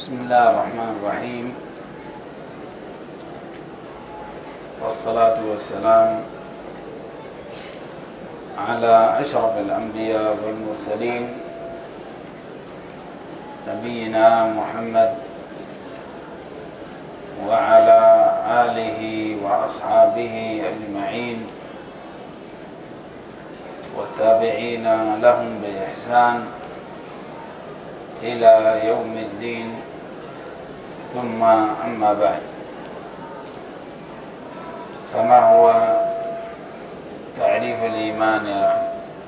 بسم الله الرحمن الرحيم، والصلاة والسلام على أشرف الأنبياء والمرسلين نبينا محمد وعلى آله وأصحابه أجمعين والتابعين لهم بإحسان إلى يوم الدين، ثم أما بعد، فما هو تعريف الإيمان يا أخي؟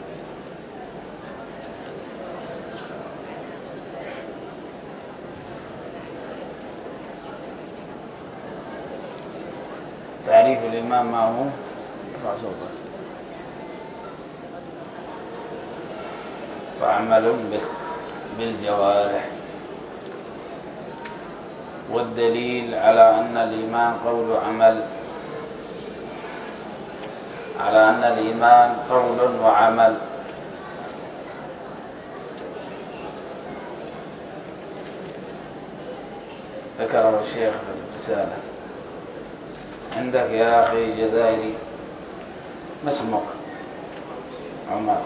تعريف الإيمان ما هو؟ ارفع صوتك. وعمل بالجوارح. والدليل على أن الإيمان قول عمل، على أن الإيمان قول وعمل. ذكره الشيخ في الرسالة. عندك يا أخي جزائري، ما اسمك؟ عمر.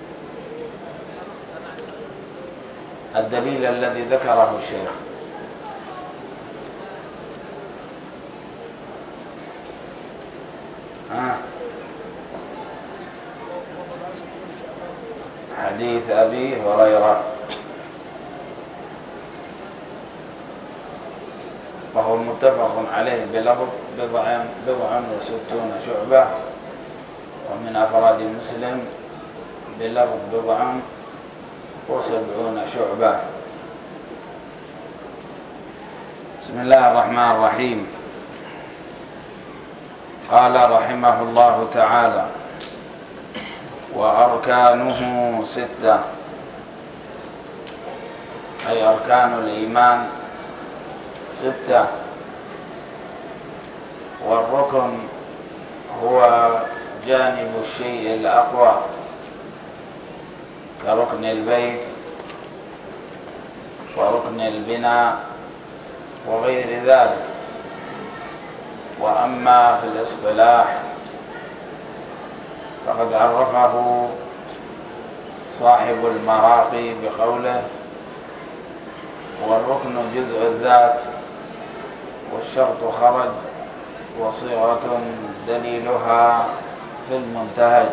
الدليل الذي ذكره الشيخ حديث أبي هريرة، وهو متفق عليه بلفظ 64 شعبة، ومن أفراد مسلم بلفظ 74 شعبة. بسم الله الرحمن الرحيم. قال رحمه الله تعالى: وأركانه 6، أي أركان الإيمان 6. والركن هو جانب الشيء الأقوى، كركن البيت وركن البناء وغير ذلك. وأما في الاصطلاح فقد عرفه صاحب المراقي بقوله: والركن جزء الذات، والشرط خرج، وصيغة دليلها في المنتهج.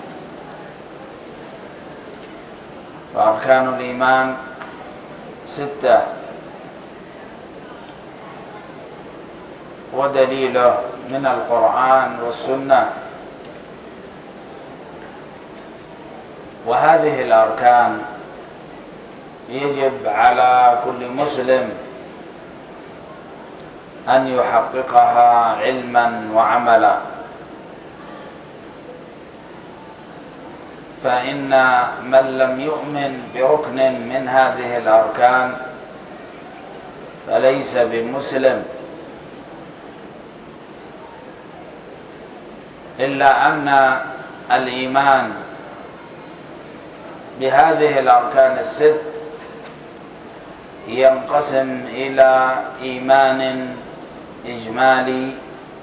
فأركان الإيمان 6، ودليله من القرآن والسنة. وهذه الأركان يجب على كل مسلم أن يحققها علما وعملا، فإن من لم يؤمن بركن من هذه الأركان فليس بمسلم، إلا أن الإيمان بهذه الأركان 6 ينقسم إلى إيمان إجمالي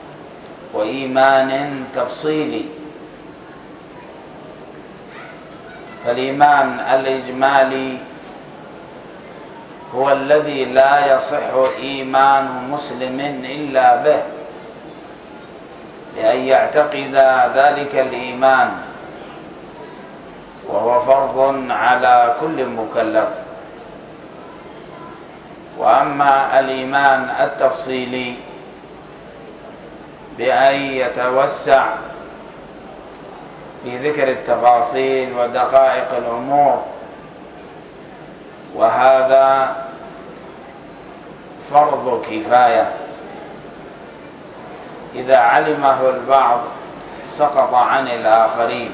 وإيمان تفصيلي. فالإيمان الإجمالي هو الذي لا يصح إيمان مسلم إلا به، لأن يعتقد ذلك الإيمان، وهو فرض على كل مكلف. وأما الإيمان التفصيلي بأن يتوسع في ذكر التفاصيل ودقائق الأمور، وهذا فرض كفاية، إذا علمه البعض سقط عن الآخرين،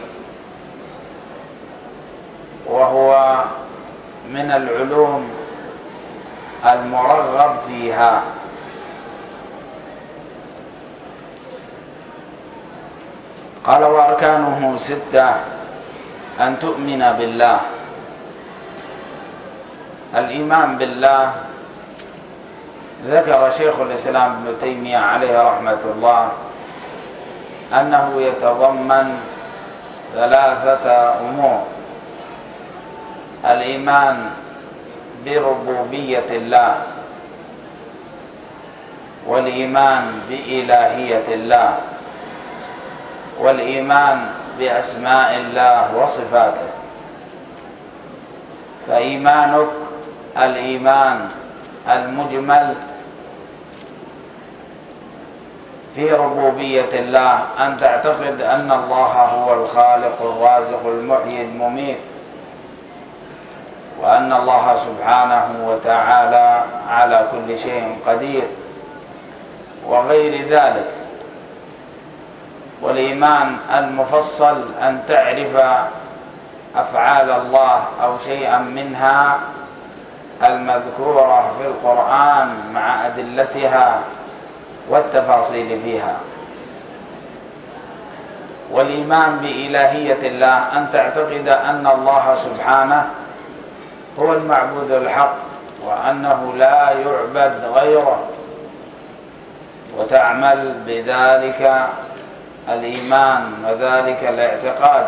وهو من العلوم المرغب فيها. قال: وأركانه 6: أن تؤمن بالله. الإيمان بالله ذكر شيخ الإسلام ابن تيمية عليه رحمة الله أنه يتضمن 3 أمور: الإيمان بربوبية الله، والإيمان بإلهية الله، والإيمان بأسماء الله وصفاته. فإيمانك الإيمان المجمل في ربوبية الله، أن تعتقد أن الله هو الخالق الرازق المحيي المميت، وأن الله سبحانه وتعالى على كل شيء قدير وغير ذلك. والإيمان المفصل أن تعرف أفعال الله أو شيئا منها المذكورة في القرآن مع أدلتها والتفاصيل فيها. والإيمان بإلهية الله أن تعتقد أن الله سبحانه هو المعبود الحق، وأنه لا يعبد غيره، وتعمل بذلك الإيمان وذلك الاعتقاد.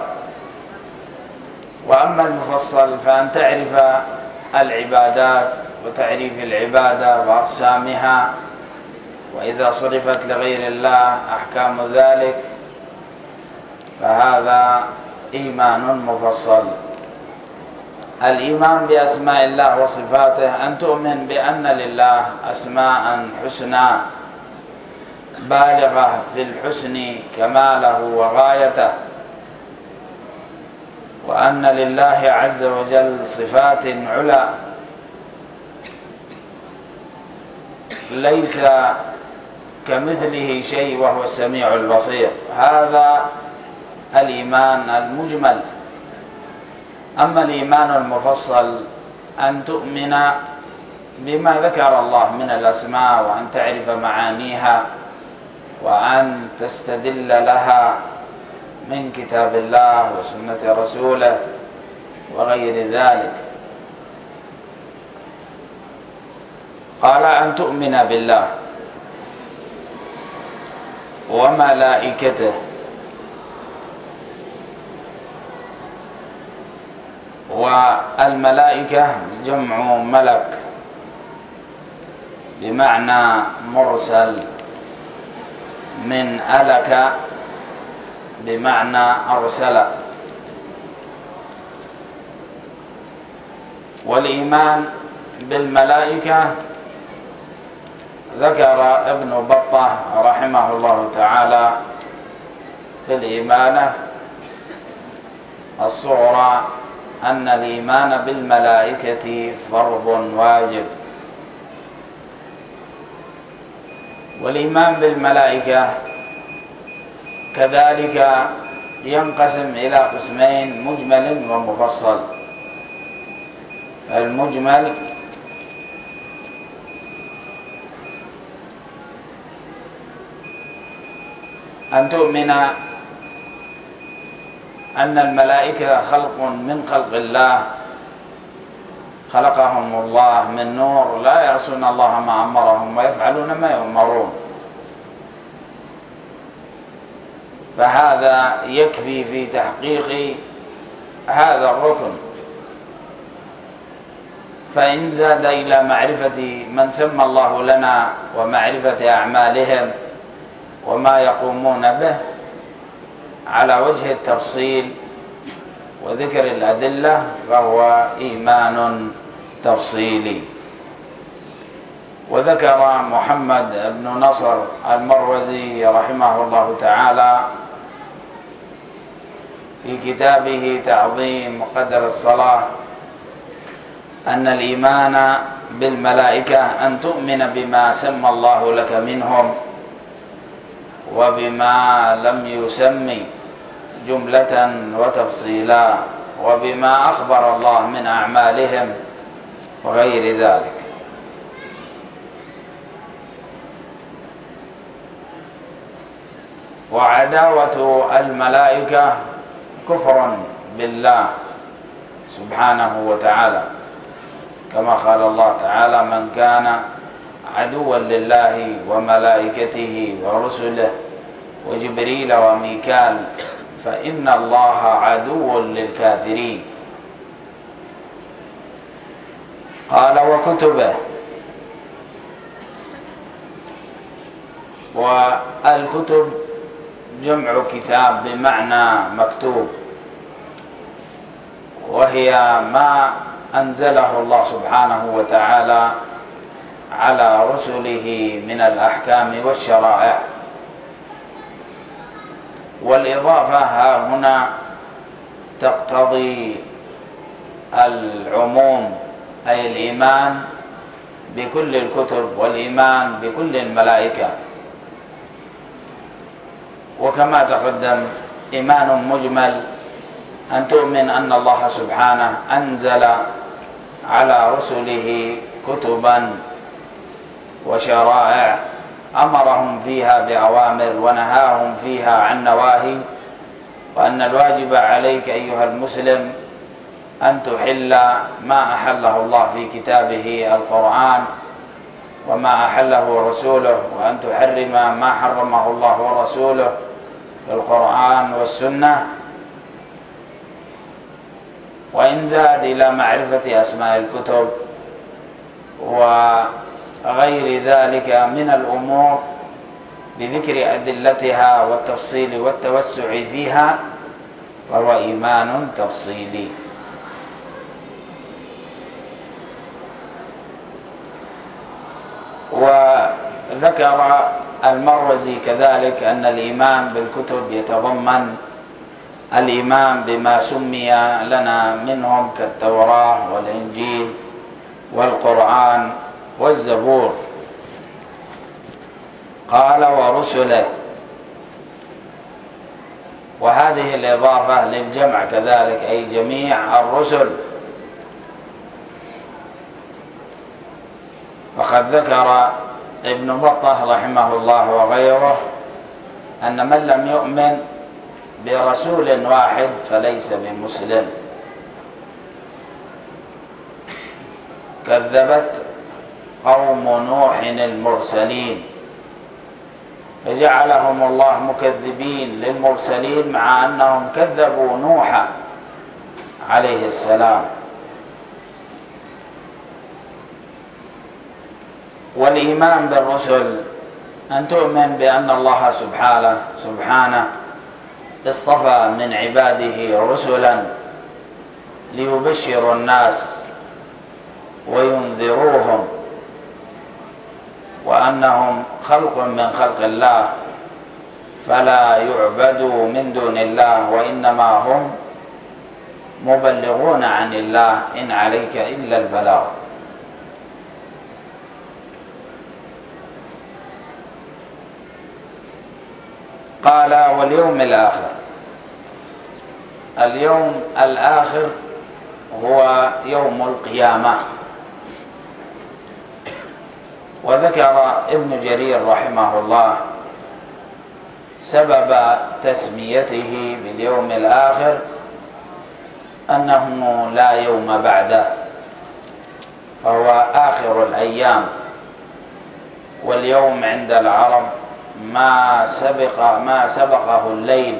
وأما المفصل فأن تعرف العبادات وتعريف العبادة وأقسامها، وإذا صرفت لغير الله أحكام ذلك، فهذا إيمان مفصل. الإيمان بأسماء الله وصفاته أن تؤمن بأن لله أسماء حسنى بالغة في الحسن كماله وغايته، وأن لله عز وجل صفات علا ليس كمثله شيء وهو السميع البصير. هذا الإيمان المجمل. أما الإيمان المفصل أن تؤمن بما ذكر الله من الأسماء، وأن تعرف معانيها، وأن تستدل لها من كتاب الله وسنة رسوله وغير ذلك. قال أن تؤمن بالله وملائكته والملائكة جمع ملك بمعنى مرسل، من ألك بمعنى أرسل. والإيمان بالملائكة ذكر ابن بطة رحمه الله تعالى في الإيمانة الصغرى أن الإيمان بالملائكة فرض واجب. والإيمان بالملائكة كذلك ينقسم إلى قسمين: مجمل ومفصل. فالمجمل أن تؤمن أن الملائكة خلق من خلق الله، خلقهم الله من نور، لا يعصون الله ما أمرهم ويفعلون ما يؤمرون. فهذا يكفي في تحقيق هذا الركن. فإن زاد إلى معرفة من سمى الله لنا ومعرفة أعمالهم وما يقومون به على وجه التفصيل وذكر الأدلة، فهو إيمان تفصيلي. وذكر محمد بن نصر المروزي رحمه الله تعالى في كتابه تعظيم قدر الصلاة أن الإيمان بالملائكة أن تؤمن بما سمى الله لك منهم وبما لم يسمي جملة وتفصيلا، وبما أخبر الله من أعمالهم وغير ذلك. وعداوة الملائكة كفر بالله سبحانه وتعالى، كما قال الله تعالى: من كان عدوا لله وملائكته ورسله وجبريل وميكال فإن الله عدو للكافرين. قال وكتبه، والكتب جمع كتاب بمعنى مكتوب، وهي ما أنزله الله سبحانه وتعالى على رسله من الأحكام والشرائع. والإضافة ها هنا تقتضي العموم، أي الإيمان بكل الكتب والإيمان بكل الملائكة. وكما تقدم إيمان مجمل أن تؤمن أن الله سبحانه أنزل على رسله كتبا وشرائع أمرهم فيها بأوامر ونهاهم فيها عن نواهي، وأن الواجب عليك أيها المسلم أن تحل ما أحله الله في كتابه القرآن وما أحله رسوله، وأن تحرم ما حرمه الله ورسوله في القرآن والسنة. وإن زاد إلى معرفة أسماء الكتب وغير ذلك من الأمور بذكر أدلتها والتفصيل والتوسع فيها فهو إيمان تفصيلي. وذكر المروزي كذلك أن الإيمان بالكتب يتضمن الإيمان بما سمي لنا منهم كالتوراة والإنجيل والقرآن والزبور. قال ورسله، وهذه الإضافة للجمع كذلك، أي جميع الرسل. وقد ذكر ابن بطة رحمه الله وغيره أن من لم يؤمن برسول واحد فليس بمسلم. كذبت قوم نوح المرسلين فجعلهم الله مكذبين للمرسلين مع أنهم كذبوا نوحا عليه السلام. والإيمان بالرسل أن تؤمن بأن الله سبحانه اصطفى من عباده رسلا ليبشروا الناس وينذروهم، وأنهم خلق من خلق الله فلا يعبدوا من دون الله، وإنما هم مبلغون عن الله إن عليك إلا البلاغ. قال واليوم الآخر. اليوم الآخر هو يوم القيامة. وذكر ابن جرير رحمه الله سبب تسميته باليوم الآخر أنه لا يوم بعده، فهو آخر الأيام. واليوم عند العرب ما سبقه الليل،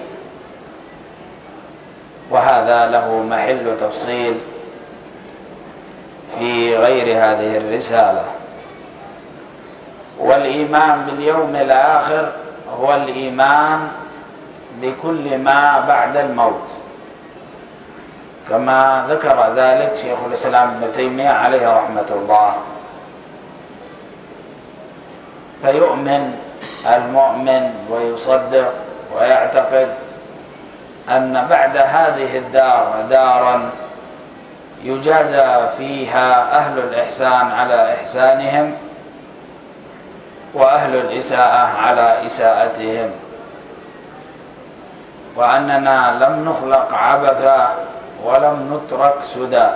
وهذا له محل تفصيل في غير هذه الرسالة. والإيمان باليوم الآخر هو الإيمان بكل ما بعد الموت، كما ذكر ذلك شيخ الإسلام ابن تيمية عليه رحمة الله. فيؤمن المؤمن ويصدق ويعتقد أن بعد هذه الدار دارا يجازى فيها أهل الإحسان على إحسانهم وأهل الإساءة على إساءتهم، وأننا لم نخلق عبثا ولم نترك سدى.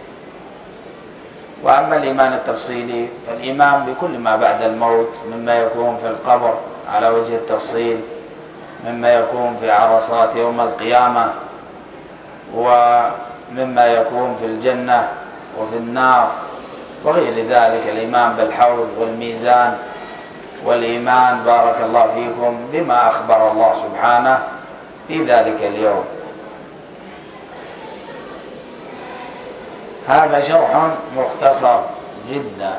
وأما الإيمان التفصيلي فالإيمان بكل ما بعد الموت مما يكون في القبر على وجه التفصيل، مما يكون في عرصات يوم القيامة، ومما يكون في الجنة وفي النار، وغير ذلك، الإيمان بالحوض والميزان، والإيمان بارك الله فيكم بما أخبر الله سبحانه في ذلك اليوم. هذا شرح مختصر جدا،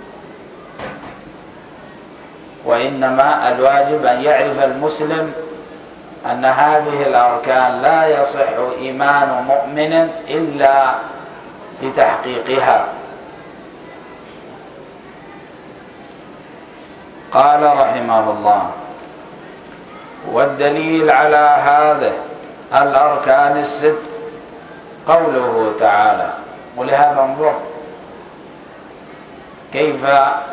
وإنما الواجب أن يعرف المسلم أن هذه الأركان لا يصح إيمان مؤمن إلا لتحقيقها. قال رحمه الله: والدليل على هذه الأركان الست قوله تعالى. ولهذا انظر كيف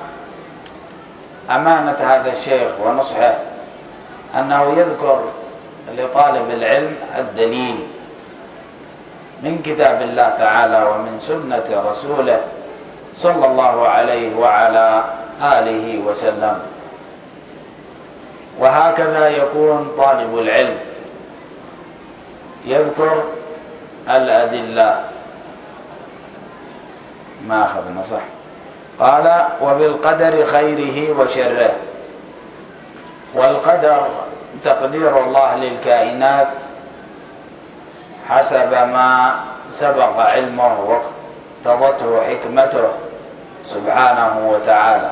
أمانة هذا الشيخ ونصحه أنه يذكر لطالب العلم الدليل من كتاب الله تعالى ومن سنة رسوله صلى الله عليه وعلى آله وسلم. وهكذا يكون طالب العلم يذكر الأدلة. ما أخذنا صح. قال: وبالقدر خيره وشره. والقدر تقدير الله للكائنات حسب ما سبق علمه واقتضته حكمته سبحانه وتعالى.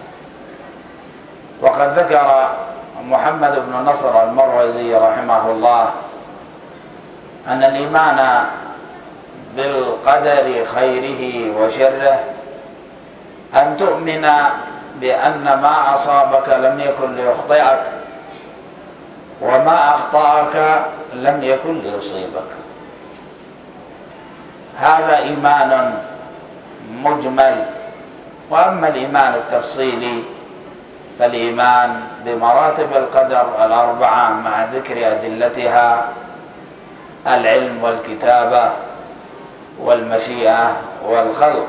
وقد ذكر محمد بن نصر المروزي رحمه الله أن الإيمان بالقدر خيره وشره أن تؤمن بأن ما أصابك لم يكن ليخطئك، وما أخطأك لم يكن ليصيبك. هذا إيمان مجمل. وأما الإيمان التفصيلي فالإيمان بمراتب القدر الأربعة مع ذكر أدلتها: العلم والكتابة والمشيئة والخلق.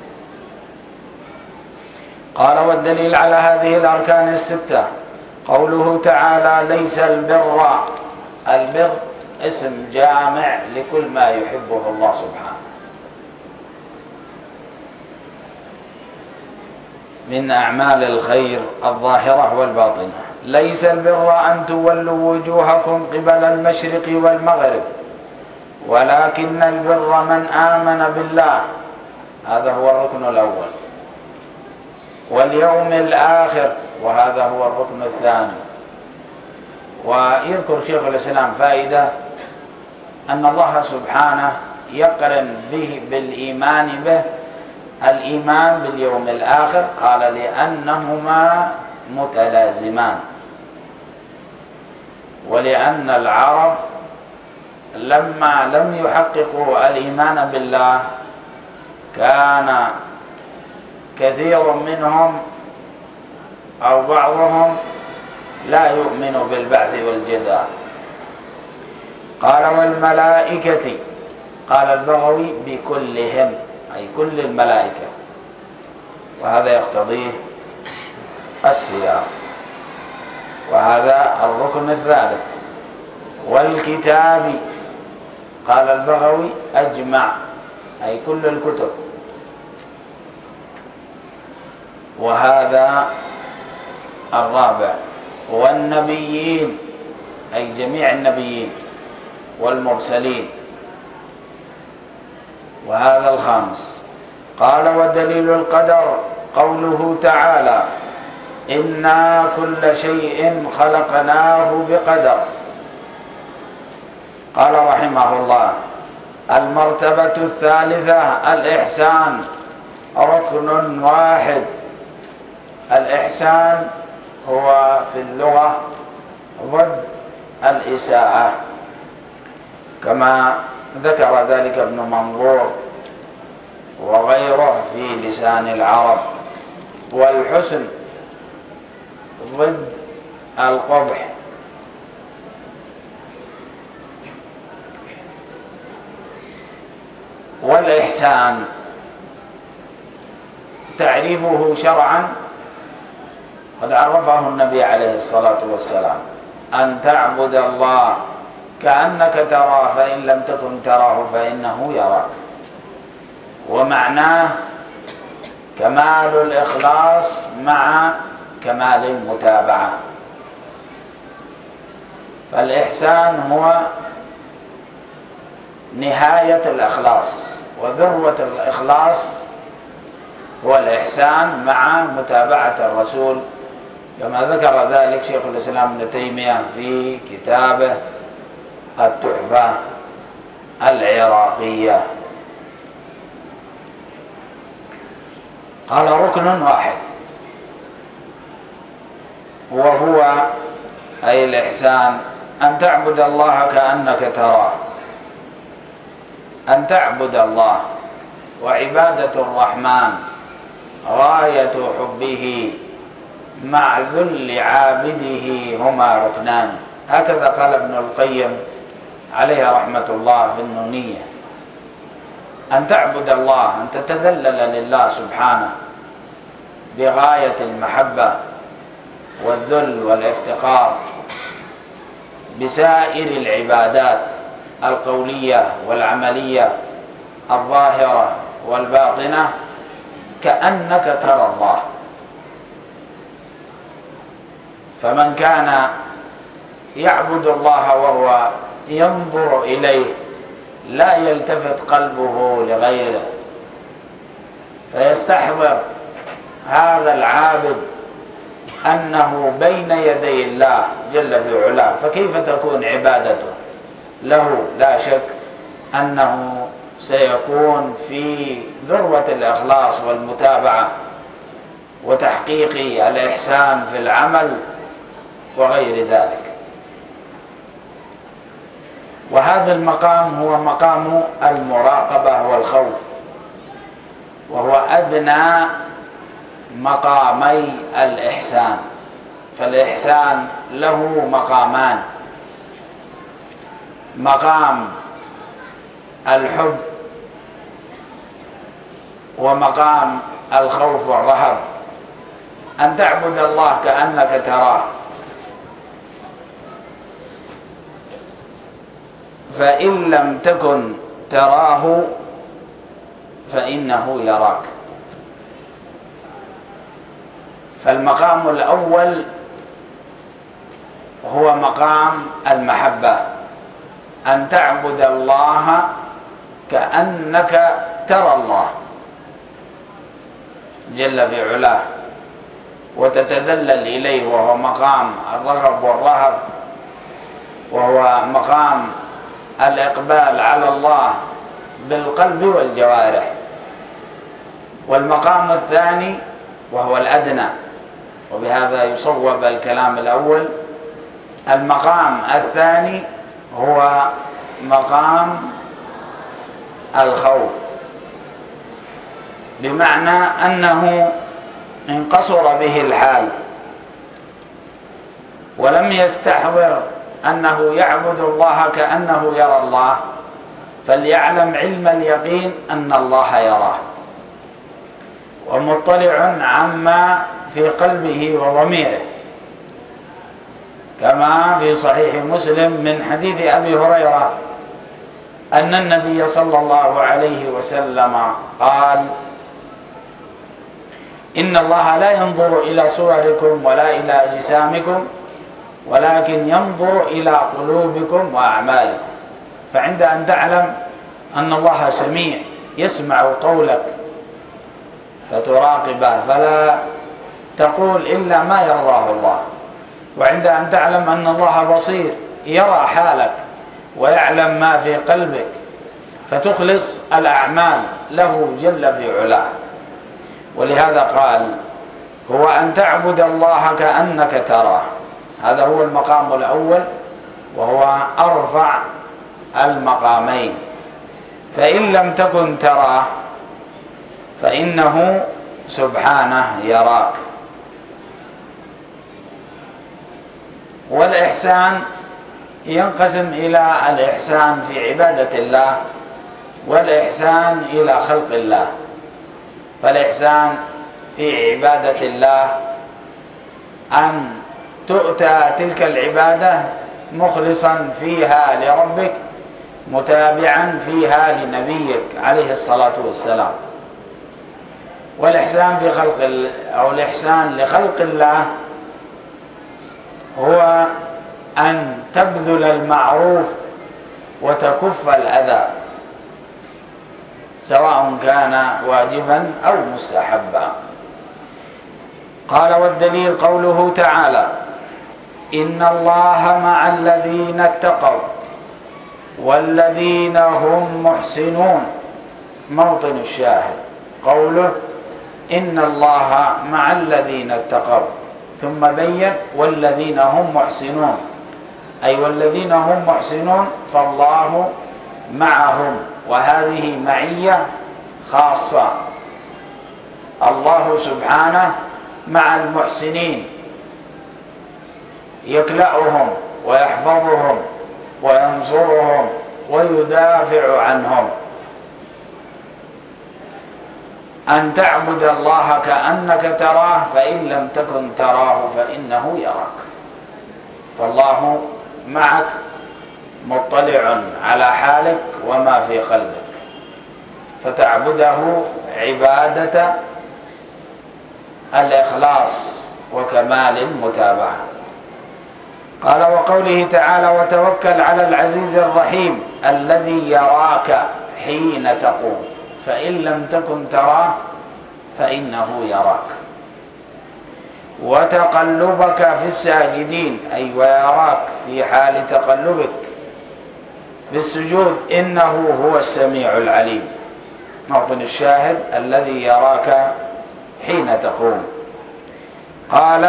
قال: والدليل على هذه الأركان الستة قوله تعالى: ليس البر. البر اسم جامع لكل ما يحبه الله سبحانه من أعمال الخير الظاهرة والباطنة. ليس البر أن تولوا وجوهكم قبل المشرق والمغرب، ولكن البر من آمن بالله. هذا هو الركن الأول. واليوم الآخر، وهذا هو الركن الثاني. ويذكر شيخ الإسلام فائدة أن الله سبحانه يقرن به بالإيمان به الإيمان باليوم الآخر. قال: لأنهما متلازمان. ولأن العرب لما لم يحققوا الإيمان بالله كان كثير منهم أو بعضهم لا يؤمن بالبعث والجزاء. قال: والملائكة. قال البغوي: بكلهم، أي كل الملائكة، وهذا يقتضيه السياق. وهذا الركن الثالث. والكتاب. قال البغوي: أجمع، أي كل الكتب. وهذا الرابع. والنبيين، أي جميع النبيين والمرسلين. وهذا الخامس. قال: ودليل القدر قوله تعالى: إنا كل شيء خلقناه بقدر. قال رحمه الله: المرتبة الثالثة الإحسان، ركن واحد. الإحسان هو في اللغة ضد الإساءة، كما ذكر ذلك ابن منظور وغيره في لسان العرب. والحسن ضد القبح. والإحسان تعريفه شرعا قد عرفه النبي عليه الصلاة والسلام: أن تعبد الله كأنك تراه فإن لم تكن تراه فإنه يراك. ومعناه كمال الإخلاص مع كمال المتابعة. فالإحسان هو نهاية الإخلاص، وذروة الإخلاص هو الإحسان مع متابعة الرسول، كما ذكر ذلك شيخ الإسلام ابن تيمية في كتابه التحفة العراقية. قال ركن واحد، وهو أي الإحسان أن تعبد الله كأنك تراه. أن تعبد الله، وعبادة الرحمن غاية حبه مع ذل عابده هما ركنان. هكذا قال ابن القيم عليه رحمة الله في النونية. أن تعبد الله، أن تتذلل لله سبحانه بغاية المحبة والذل والافتقار بسائر العبادات القولية والعملية الظاهرة والباطنة كأنك ترى الله. فمن كان يعبد الله وهو ينظر إليه لا يلتفت قلبه لغيره، فيستحضر هذا العابد أنه بين يدي الله جل في علاه، فكيف تكون عبادته له؟ لا شك أنه سيكون في ذروة الإخلاص والمتابعة وتحقيق الإحسان في العمل وغير ذلك. وهذا المقام هو مقام المراقبة والخوف، وهو أدنى مقامي الإحسان. فالإحسان له مقامان: مقام الحب ومقام الخوف والرهب. أن تعبد الله كأنك تراه، فإن لم تكن تراه فإنه يراك. فالمقام الأول هو مقام المحبة، أن تعبد الله كأنك ترى الله جل في علاه وتتذلل إليه، وهو مقام الرغب والرهب، وهو مقام الإقبال على الله بالقلب والجوارح. والمقام الثاني وهو الأدنى، وبهذا يصوب الكلام الأول، المقام الثاني هو مقام الخوف، بمعنى أنه إن قصر به الحال ولم يستحضر أنه يعبد الله كأنه يرى الله، فليعلم علم اليقين أن الله يراه ومطلع عما في قلبه وضميره، كما في صحيح مسلم من حديث أبي هريرة أن النبي صلى الله عليه وسلم قال: إن الله لا ينظر إلى صوركم ولا إلى أجسامكم ولكن ينظر إلى قلوبكم وأعمالكم. فعند أن تعلم أن الله سميع يسمع قولك فتراقبه فلا تقول إلا ما يرضاه الله، وعند أن تعلم أن الله بصير يرى حالك ويعلم ما في قلبك فتخلص الأعمال له جل في علاه. ولهذا قال: هو أن تعبد الله كأنك تراه. هذا هو المقام الأول وهو أرفع المقامين. فإن لم تكن تراه فإنه سبحانه يراك. والإحسان ينقسم إلى الإحسان في عبادة الله والإحسان إلى خلق الله. فالإحسان في عبادة الله أن تؤتى تلك العبادة مخلصا فيها لربك متابعا فيها لنبيك عليه الصلاة والسلام. والإحسان في خلق أو الإحسان لخلق الله هو أن تبذل المعروف وتكف الأذى، سواء كان واجبا أو مستحبا. قال: والدليل قوله تعالى: إن الله مع الذين اتقوا والذين هم محسنون. موطن الشاهد قوله: إن الله مع الذين اتقوا، ثم بين: والذين هم محسنون، أي والذين هم محسنون فالله معهم، وهذه معية خاصة. الله سبحانه مع المحسنين، يكلأهم ويحفظهم وينصرهم ويدافع عنهم. أن تعبد الله كأنك تراه، فإن لم تكن تراه فإنه يراك. فالله معك، مطلع على حالك وما في قلبك، فتعبده عبادة الإخلاص وكمال المتابعة. قال: وقوله تعالى: وتوكل على العزيز الرحيم الذي يراك حين تقوم، فإن لم تكن تراه فإنه يراك. وتقلبك في الساجدين، أي ويراك في حال تقلبك في السجود، إنه هو السميع العليم. موطن الشاهد: الذي يراك حين تقوم. قال: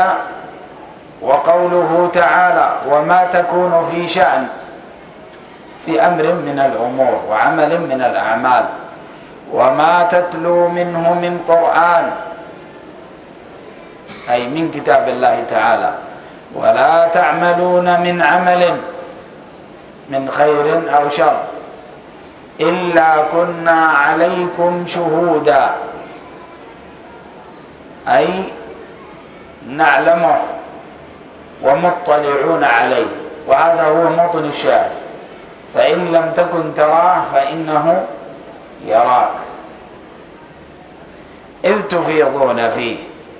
وقوله تعالى: وما تكون في شأن، في أمر من الأمور وعمل من الأعمال، وما تتلو منه من قرآن، أي من كتاب الله تعالى، ولا تعملون من عمل من خير أو شر إلا كنا عليكم شهودا، أي نعلمه ومطلعون عليه. وهذا هو موطن الشاهد: فإن لم تكن تراه فإنه يراك، إذ تفيضون فيه.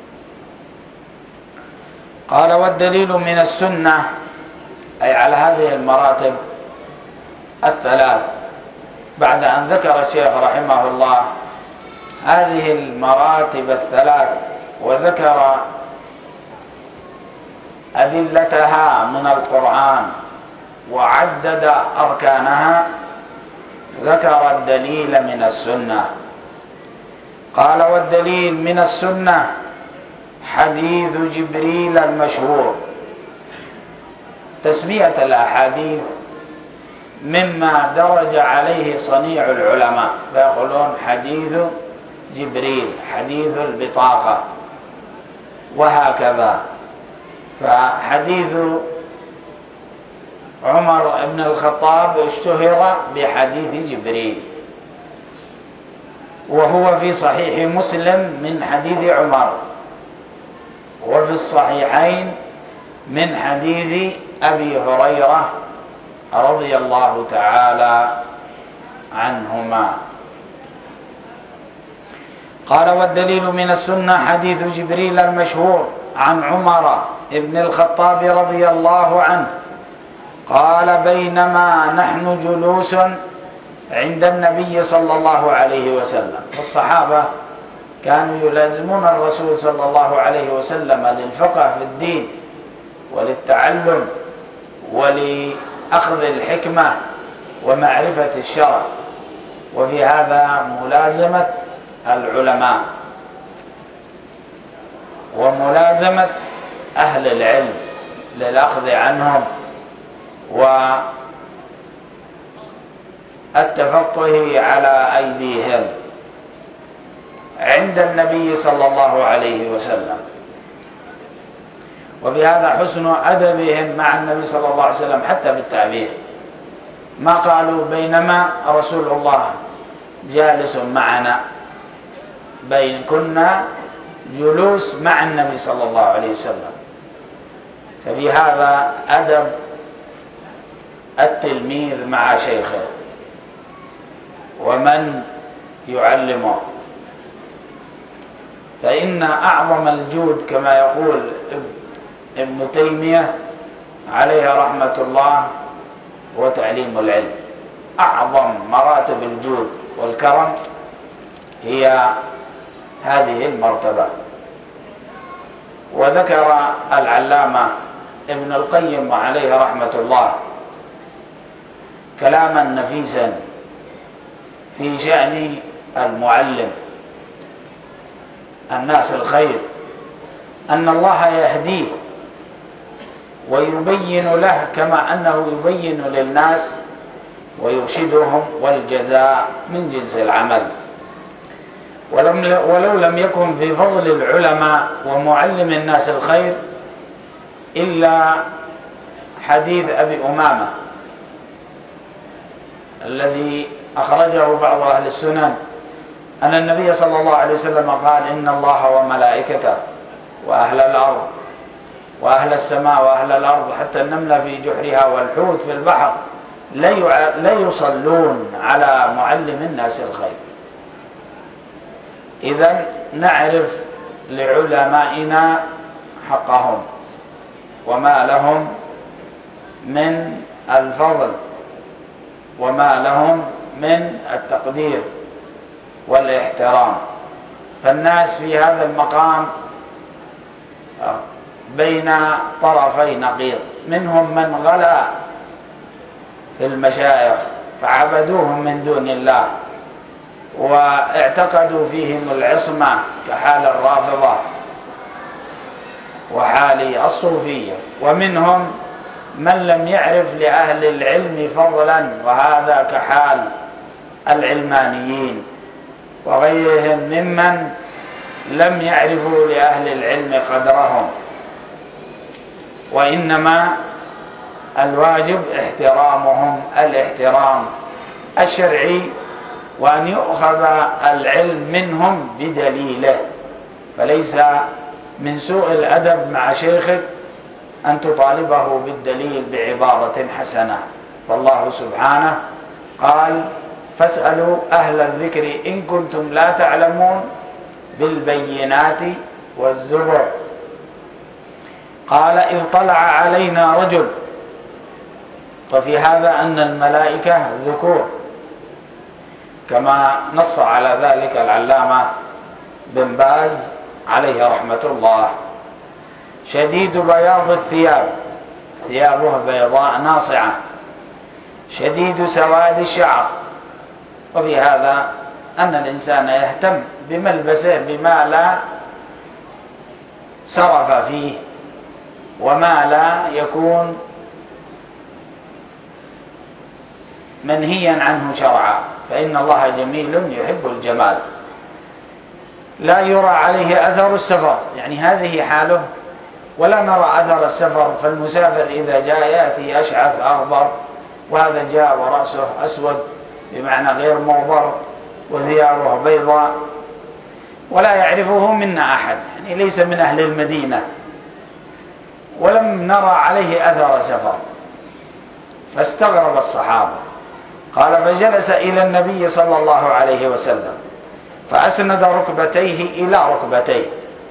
قال: والدليل من السنة، أي على هذه المراتب الثلاث، بعد أن ذكر الشيخ رحمه الله هذه المراتب الثلاث وذكر أدلتها من القرآن وعدد أركانها، ذكر الدليل من السنة. قال: والدليل من السنة حديث جبريل المشهور. تسمية الأحاديث مما درج عليه صنيع العلماء، فيقولون حديث جبريل، حديث البطاقة، وهكذا. فحديث عمر بن الخطاب اشتهر بحديث جبريل، وهو في صحيح مسلم من حديث عمر، وفي الصحيحين من حديث أبي هريرة رضي الله تعالى عنهما. قال: والدليل من السنة حديث جبريل المشهور عن عمر بن الخطاب رضي الله عنه قال: بينما نحن جلوس عند النبي صلى الله عليه وسلم. والصحابة كانوا يلازمون الرسول صلى الله عليه وسلم للفقه في الدين وللتعلم ولأخذ الحكمة ومعرفة الشرع، وفي هذا ملازمة العلماء وملازمة أهل العلم للأخذ عنهم والتفقه على أيديهم عند النبي صلى الله عليه وسلم. وفي هذا حسن أدبهم مع النبي صلى الله عليه وسلم حتى في التعبير، ما قالوا بينما رسول الله جالس معنا، بين كنا جلوس مع النبي صلى الله عليه وسلم. ففي هذا أدب التلميذ مع شيخه ومن يعلمه. فإن أعظم الجود كما يقول ابن تيمية عليه رحمة الله هو تعليم العلم. أعظم مراتب الجود والكرم هي هذه المرتبة. وذكر العلامة ابن القيم عليه رحمة الله كلاما نفيسا في شأن المعلم الناس الخير، أن الله يهديه ويبين له كما أنه يبين للناس ويرشدهم، والجزاء من جنس العمل. ولو لم يكن في فضل العلماء ومعلم الناس الخير إلا حديث أبي أمامة الذي أخرجه بعض أهل السنن أن النبي صلى الله عليه وسلم قال: إن الله وملائكته وأهل الأرض وأهل السماء وأهل الأرض حتى النملة في جحرها والحوت في البحر لا يصلون على معلم الناس الخير. إذن نعرف لعلمائنا حقهم وما لهم من الفضل وما لهم من التقدير والاحترام. فالناس في هذا المقام بين طرفي نقيض، منهم من غلا في المشايخ فعبدوهم من دون الله واعتقدوا فيهم العصمة كحال الرافضة وحال الصوفية، ومنهم من لم يعرف لأهل العلم فضلا، وهذا كحال العلمانيين وغيرهم ممن لم يعرفوا لأهل العلم قدرهم. وإنما الواجب احترامهم الاحترام الشرعي، وأن يؤخذ العلم منهم بدليله، فليس من سوء الأدب مع شيخك أن تطالبه بالدليل بعبارة حسنة. فالله سبحانه قال: فاسألوا أهل الذكر إن كنتم لا تعلمون بالبينات والزبر. قال: إذ طلع علينا رجل. وفي هذا أن الملائكة ذكور كما نص على ذلك العلامة بن باز عليه رحمة الله. شديد بياض الثياب، ثيابه بيضاء ناصعة، شديد سواد الشعر. وفي هذا أن الإنسان يهتم بملبسه بما لا سرف فيه وما لا يكون منهيا عنه شرعا، فإن الله جميل يحب الجمال. لا يرى عليه أثر السفر، يعني هذه حاله، ولا نرى أثر السفر. فالمسافر إذا جاء يأتي أشعث أغبر، وهذا جاء ورأسه أسود بمعنى غير مغبر وثيابه بيضاء ولا يعرفه منا أحد، يعني ليس من أهل المدينة، ولم نرى عليه أثر سفر. فاستغرب الصحابة. قال: فجلس إلى النبي صلى الله عليه وسلم فأسند ركبتيه إلى ركبتيه،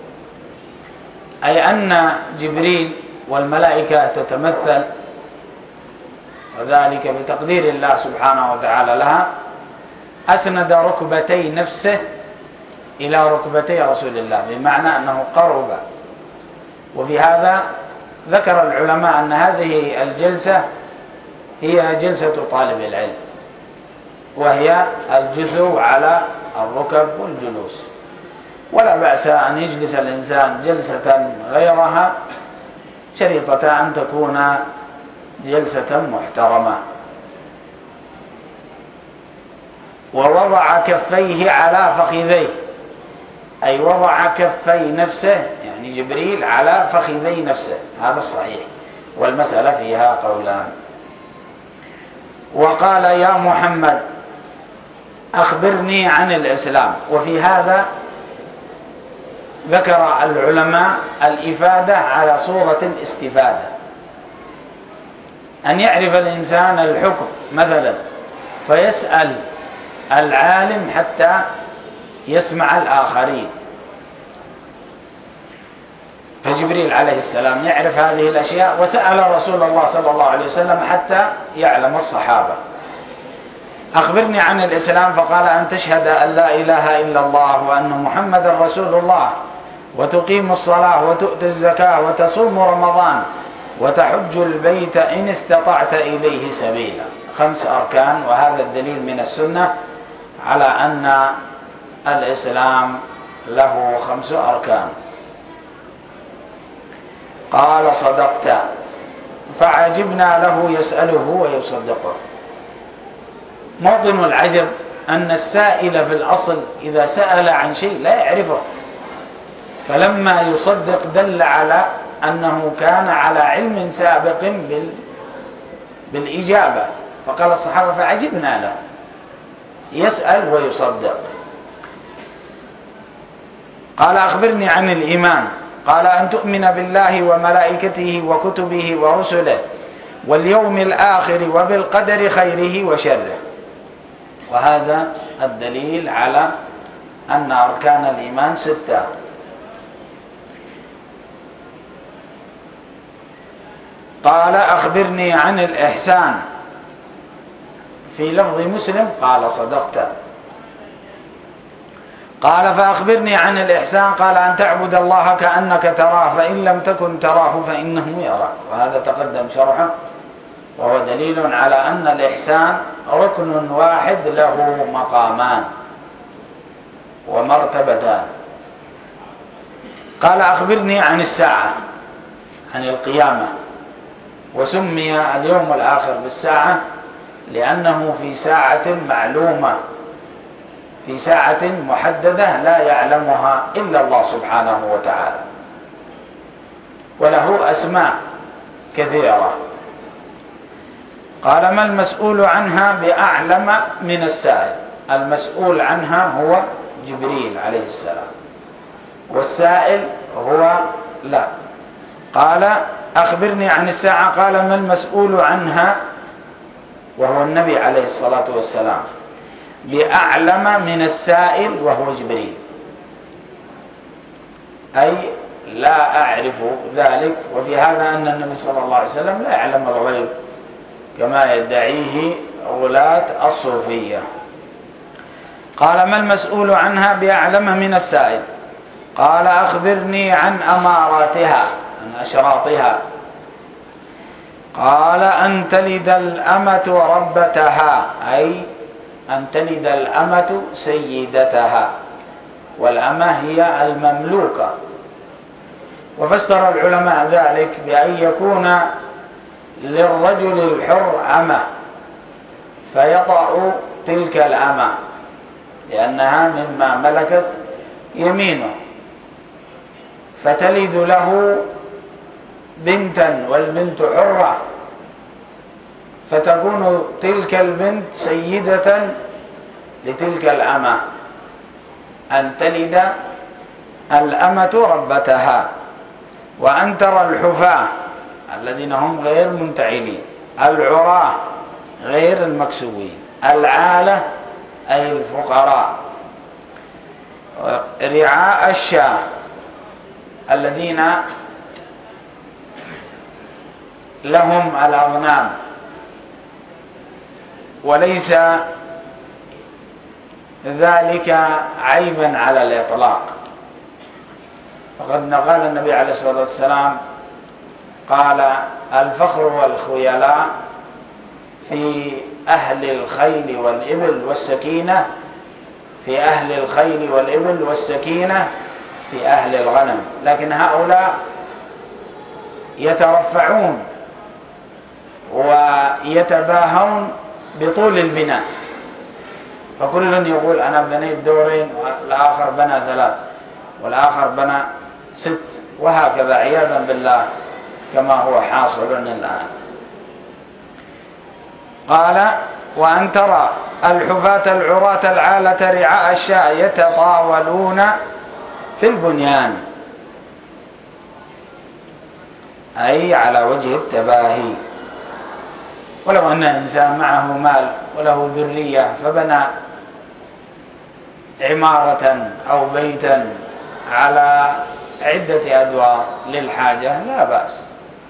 أي أن جبريل والملائكة تتمثل، وذلك بتقدير الله سبحانه وتعالى لها، أسند ركبتي نفسه إلى ركبتي رسول الله، بمعنى أنه قرب. وفي هذا ذكر العلماء أن هذه الجلسة هي جلسة طالب العلم، وهي الجثو على الركب والجلوس، ولا بأس أن يجلس الإنسان جلسة غيرها، شريطة أن تكون جلسة محترمة. ووضع كفيه على فخذيه، أي وضع كفي نفسه، يعني جبريل على فخذي نفسه، هذا الصحيح، والمسألة فيها قولان. وقال: يا محمد أخبرني عن الإسلام. وفي هذا ذكر العلماء الإفادة على صورة الاستفادة، أن يعرف الإنسان الحكم مثلا فيسأل العالم حتى يسمع الآخرين، فجبريل عليه السلام يعرف هذه الأشياء، وسأل رسول الله صلى الله عليه وسلم حتى يعلم الصحابة: أخبرني عن الإسلام، فقال: أن تشهد أن لا إله إلا الله وأن محمد رسول الله، وتقيم الصلاة، وتؤتي الزكاة، وتصوم رمضان، وتحج البيت إن استطعت إليه سبيلا. 5 أركان، وهذا الدليل من السنة على أن الإسلام له 5 أركان. قال: صدقت. فعجبنا له يسأله ويصدقه. موطن العجب أن السائل في الأصل إذا سأل عن شيء لا يعرفه، فلما يصدق دل على أنه كان على علم سابق بالإجابة. فقال الصحابة: فعجبنا له يسأل ويصدق. قال: أخبرني عن الإيمان. قال: أن تؤمن بالله وملائكته وكتبه ورسله واليوم الآخر وبالقدر خيره وشره. وهذا الدليل على أن أركان الإيمان 6. قال: أخبرني عن الإحسان. في لفظ مسلم قال: صدقت. قال: فأخبرني عن الإحسان. قال: أن تعبد الله كأنك تراه، فإن لم تكن تراه فإنه يراك. وهذا تقدم شرحه، وهو دليل على أن الإحسان ركن واحد له مقامان ومرتبتان. قال: أخبرني عن الساعة، عن القيامة. وسمي اليوم الآخر بالساعة لأنه في ساعة معلومة، في ساعة محددة لا يعلمها إلا الله سبحانه وتعالى، وله أسماء كثيرة. قال: ما المسؤول عنها بأعلم من السائل. المسؤول عنها هو جبريل عليه السلام، والسائل هو لا. قال: أخبرني عن الساعة. قال: ما المسؤول عنها، وهو النبي عليه الصلاة والسلام، بأعلم من السائل وهو جبريل، أي لا أعرف ذلك. وفي هذا أن النبي صلى الله عليه وسلم لا يعلم الغيب كما يدعيه غلاة الصوفية. قال: ما المسؤول عنها بأعلم من السائل. قال: أخبرني عن أماراتها، عن أشراطها. قال: أن تلد الأمة ربتها، أي أن تلد الأمة سيدتها، والأمة هي المملوكة. وفسر العلماء ذلك بأن يكون للرجل الحر أمة فيطأ تلك الأمة لأنها مما ملكت يمينه، فتلد له بنتا والبنت حرة، فتكون تلك البنت سيدة لتلك الأمة. أن تلد الأمة ربتها. وأن ترى الحفاة الذين هم غير منتعلين، العراة غير المكسوين، العالة أي الفقراء، رعاء الشاة الذين لهم الأغنام، وليس ذلك عيبا على الإطلاق. فقد قال النبي عليه الصلاة والسلام: قال: الفخر والخيلاء في أهل الخيل والإبل والسكينة، في أهل الخيل والإبل والسكينة في أهل الغنم. لكن هؤلاء يترفعون ويتباهون بطول البناء، فكل يقول: أنا بنيت دورين، والآخر بنى 3، والآخر بنى 6، وهكذا عياذا بالله كما هو حاصل الآن. قال: وأن ترى الحفاة العراة العالة رعاء الشاة يتطاولون في البنيان، أي على وجه التباهي. ولو أن إنسان معه مال وله ذرية فبنى عمارة أو بيتا على عدة أدوار للحاجة لا بأس،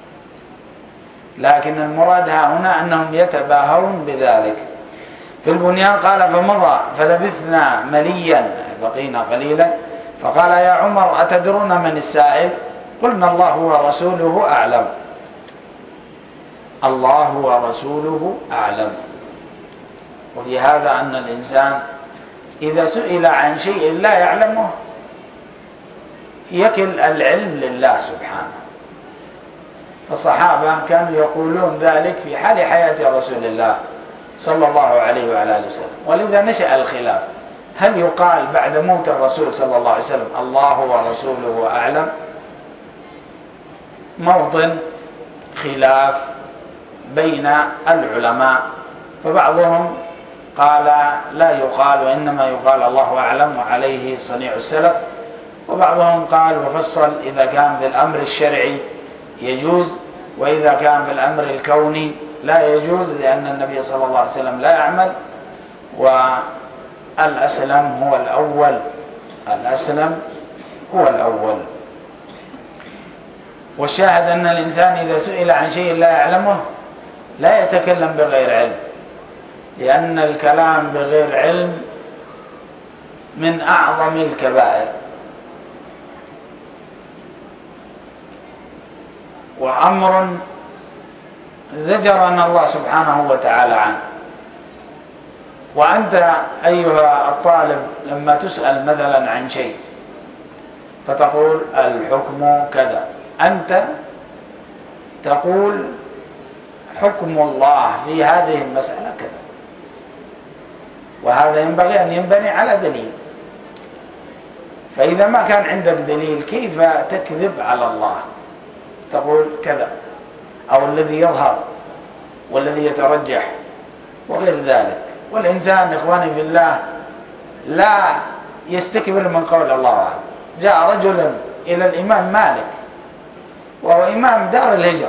لكن المراد هنا أنهم يتباهون بذلك. في البنيان قال فمضى فلبثنا مليا، بقينا قليلا، فقال يا عمر أتدرون من السائل؟ قلنا الله ورسوله أعلم. الله ورسوله أعلم. وفي هذا أن الإنسان إذا سئل عن شيء لا يعلمه يكل العلم لله سبحانه. فالصحابة كانوا يقولون ذلك في حال حياة رسول الله صلى الله عليه وعلى آله وسلم، ولذا نشأ الخلاف: هل يقال بعد موت الرسول صلى الله عليه وسلم الله ورسوله أعلم؟ موطن خلاف بين العلماء، فبعضهم قال لا يقال وإنما يقال الله أعلم وعليه صنيع السلف، وبعضهم قال وفصل: إذا كان في الأمر الشرعي يجوز، وإذا كان في الأمر الكوني لا يجوز، لأن النبي صلى الله عليه وسلم لا يعمل، والأسلم هو الأول. الأسلم هو الأول. والشاهد أن الإنسان إذا سئل عن شيء لا يعلمه لا يتكلم بغير علم، لأن الكلام بغير علم من أعظم الكبائر، وأمر زجرنا الله سبحانه وتعالى عنه. وأنت أيها الطالب لما تسأل مثلا عن شيء فتقول الحكم كذا، أنت تقول حكم الله في هذه المسألة كذا، وهذا ينبغي أن ينبني على دليل. فإذا ما كان عندك دليل كيف تكذب على الله؟ تقول كذا، أو الذي يظهر والذي يترجح وغير ذلك. والإنسان إخواني في الله لا يستكبر من قول الله أعلم. جاء رجل إلى الإمام مالك وهو إمام دار الهجرة،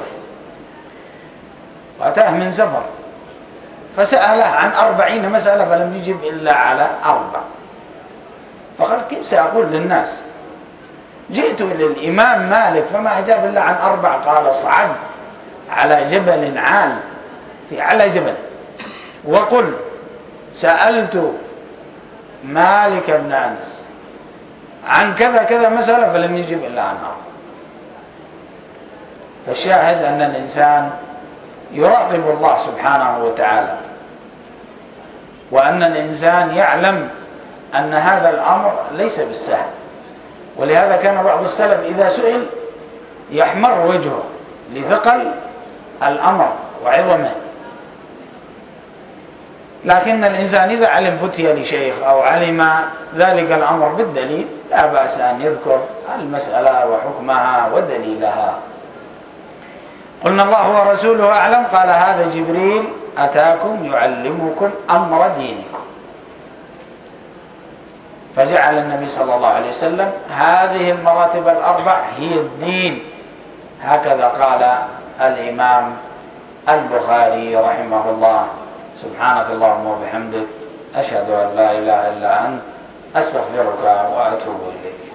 وأتاه من سفر فسأله عن 40 مسألة فلم يجب إلا على 4. فقال كيف سأقول للناس؟ جئت إلى الإمام مالك فما أجاب إلا عن 4. قال اصعد على جبل عال في على جبل وقل سألت مالك بن أنس عن كذا كذا مسألة فلم يجب إلا عن 4. فالشاهد أن الإنسان يراقب الله سبحانه وتعالى، وأن الإنسان يعلم أن هذا الأمر ليس بالسهل. ولهذا كان بعض السلف إذا سئل يحمر وجهه لثقل الأمر وعظمه. لكن الإنسان إذا علم فتي لشيخ أو علم ذلك الأمر بالدليل لا بأس أن يذكر المسألة وحكمها ودليلها. قلنا الله ورسوله أعلم. قال هذا جبريل أتاكم يعلمكم أمر دينكم. فجعل النبي صلى الله عليه وسلم هذه المراتب الأربع هي الدين. هكذا قال الإمام البخاري رحمه الله. سبحانك اللهم وبحمدك أشهد أن لا إله إلا أنت أستغفرك وأتوب إليك.